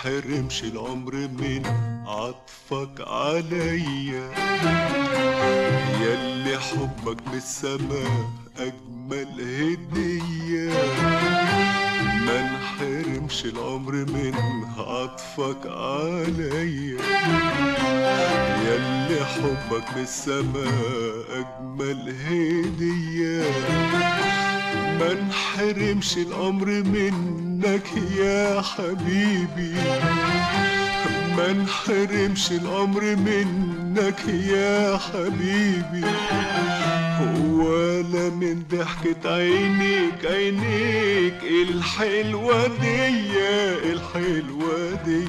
انحرمش العمر من عطفك عليا، ياللي حبك بالسماء أجمل هدية. ما انحرمش العمر من عطفك عليا، ياللي حبك بالسماء أجمل هدية. ما انحرمش الأمر منك يا حبيبي، ما انحرمش الأمر منك يا حبيبي، ولا من ضحكة عينيك عينيك الحلوة دي الحلوة دي.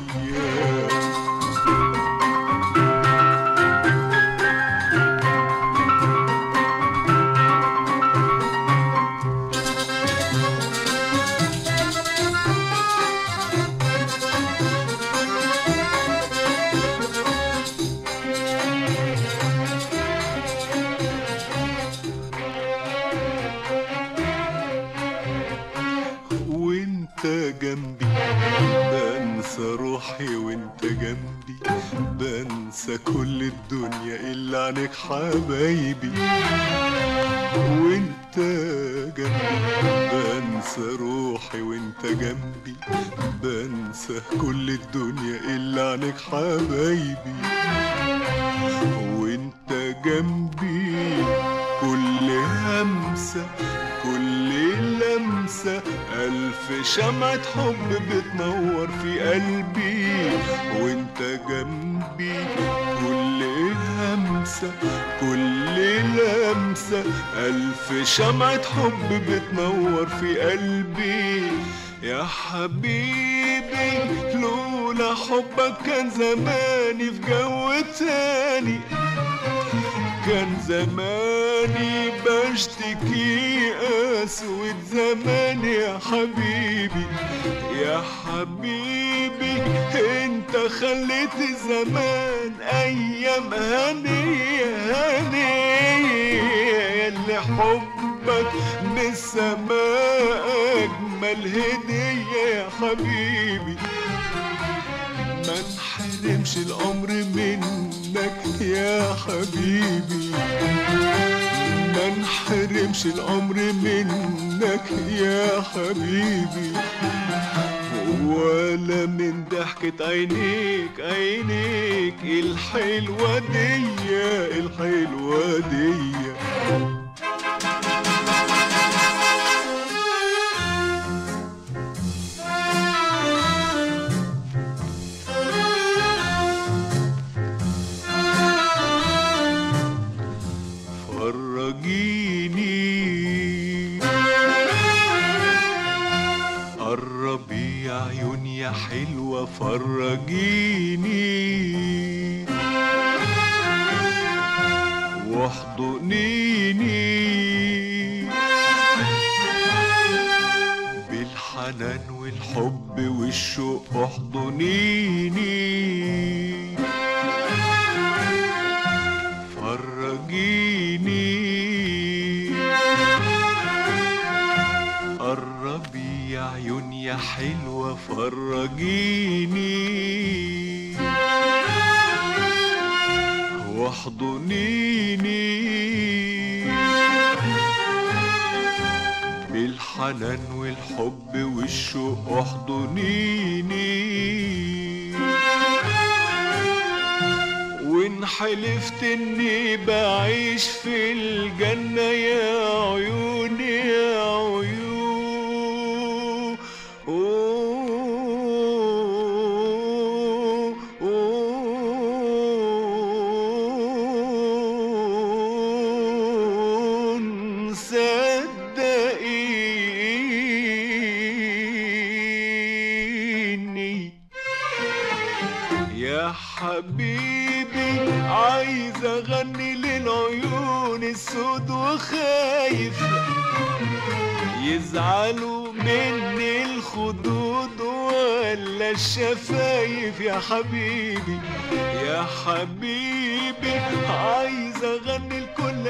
وانت جنبي بنسى روحي، وانت جنبي بنسى كل الدنيا إلا عنك حبايبي. وانت جنبي بنسى روحي، وانت جنبي بنسى كل الدنيا إلا عنك حبايبي. وانت جنبي كل همسة كل لمسة ألف شمعة حب بتنور في قلبي. وانت جنبي كل همسة كل لمسة ألف شمعة حب بتنور في قلبي. يا حبيبي لولا حبك كان زماني في جو تاني، كان زماني بشتكي أسود زمان يا حبيبي. يا حبيبي انت خليت زمان أيام هنية هنية، ياللي حبك من السماء أجمل هدية يا حبيبي. ما انحرمش الأمر منك يا حبيبي، ما انحرمش الأمر منك يا حبيبي، ولا من ضحكة عينيك عينيك الحلوة دي الحلوة دي. فرجيني قربي يا عيون يا حلوة، فرجيني واحضنيني بالحنان والحب والشوق، احضنيني فرجيني قربي يا عيون يا حلوة، فرجيني واحضنيني بالحنان والحب والشوق، احضنيني. وإن حلفت إني بعيش في الجنة يا عيوني يا عيون صدقيني يا حبيبي، عايز اغني للعيون السود وخايف يزعلوا مني الخدود ولا الشفايف. يا حبيبي يا حبيبي، عايز اغني لكل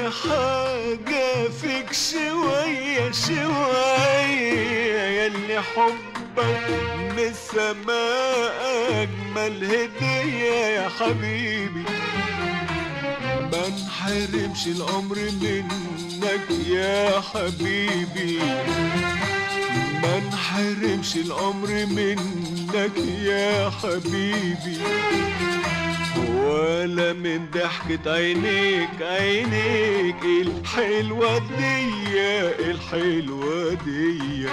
حاجة فيك شوية شوية، ياللي حب حبك من السماء أجمل هدية يا حبيبي. ما نحرمش العمر منك يا حبيبي، ما نحرمش العمر منك يا حبيبي، ولا من ضحكة عينيك عينيك الحلوة دي الحلوة دي.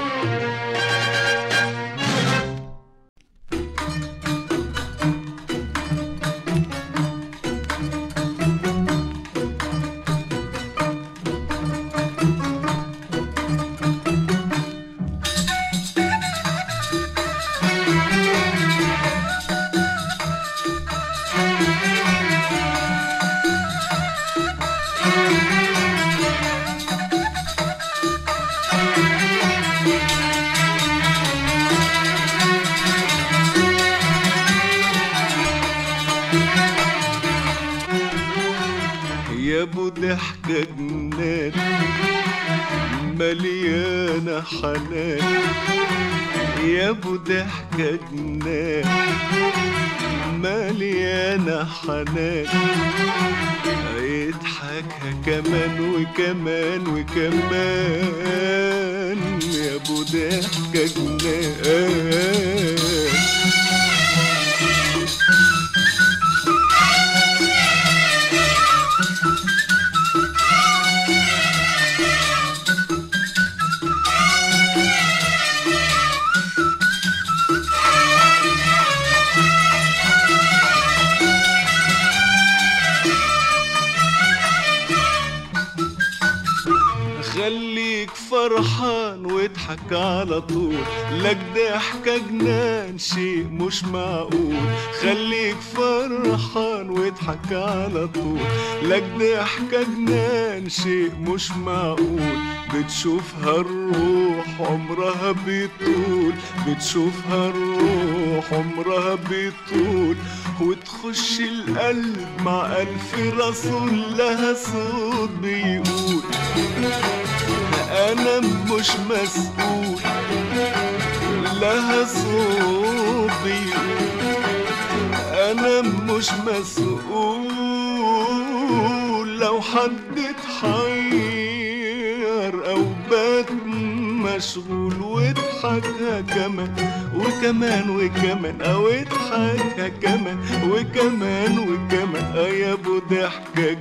يا ابو ضحكة جنان مليانة حنان، يا ابو ضحكة جنان مليانة حنان، يضحكها كمان وكمان وكمان يا ابو ضحكة جنان. خليك فرحان واضحك على طول، لك ضحكة جنان شيء مش معقول. خليك فرحان واضحك على طول، لك ضحكة جنان شيء مش معقول. بتشوفها الروح عمرها بيطول، بتشوفها الروح عمرها بيطول، وتخش القلب مع ألف رسول لها صوت بيقول أنا مش مسؤول، لها صوت بيقول أنا مش مسؤول. لو حد اتحير أو بات مشغول، واضحكها كمان وكمان وكمان، أو اضحكها كمان وكمان وكمان يا ابو ضحكة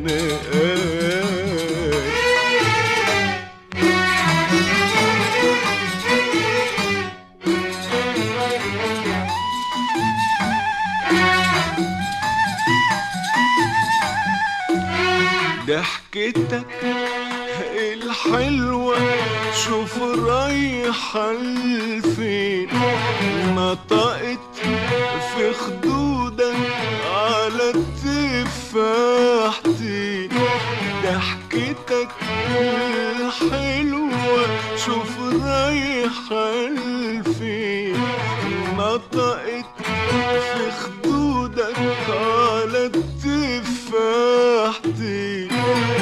جنان. ضحكتك الحلوة شوف رايحة لفين، نطقت في خدودك على التفاحتين. ضحكتك الحلوة شوف رايحة لفين، نطقت في خدودك على التفاحتين.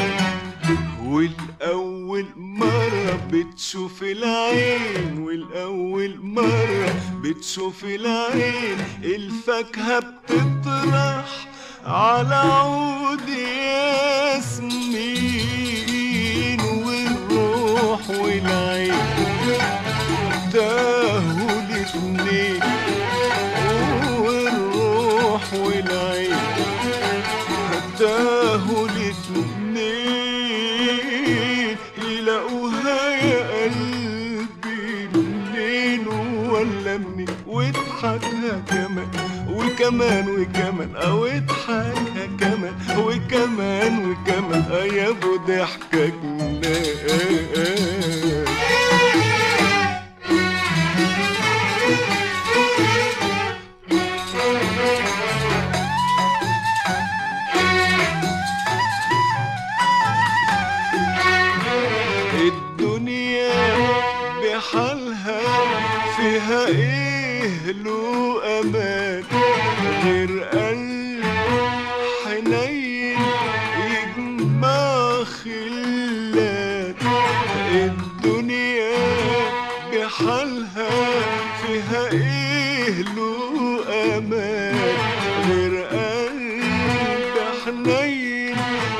والأول مرة بتشوف العين، والأول مرة بتشوف العين، الفاكهة بتطرح على عود ياسمين. والروح والعين تاهوا الاتنين، والروح والعين تاهوا الاتنين، يلاقوها يا قلبي منين ولا منين. واضحكها كمان وكمان وكمان، او اضحكها كمان وكمان وكمان يا ابو ضحكة جنان. بحالها فيها ايه له امان، غير قلب حنين يجمع خلات. الدنيا بحالها فيها ايه له امان غير قلب حنين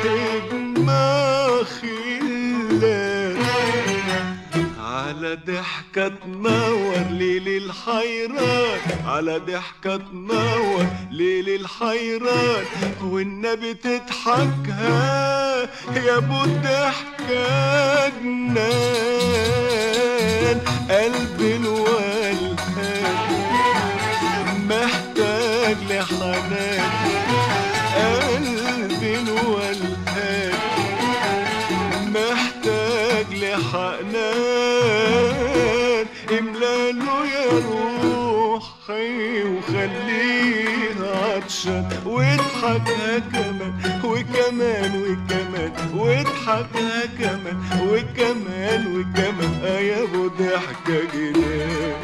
اجمع خلان. على ضحكة تنور ليل الحيران، على ضحكة تنور ليل الحيران، والنبي تضحكها يا ابو الضحكة جنان. قلبي الولهان محتاج لحنان، قلبي الولهان محتاج لحنان. املاله يا روحي وخليه عطشان، واضحكها كمان وكمان وكمان، واضحكها كمان وكمان وكمان، يا ابو ضحكة جنان.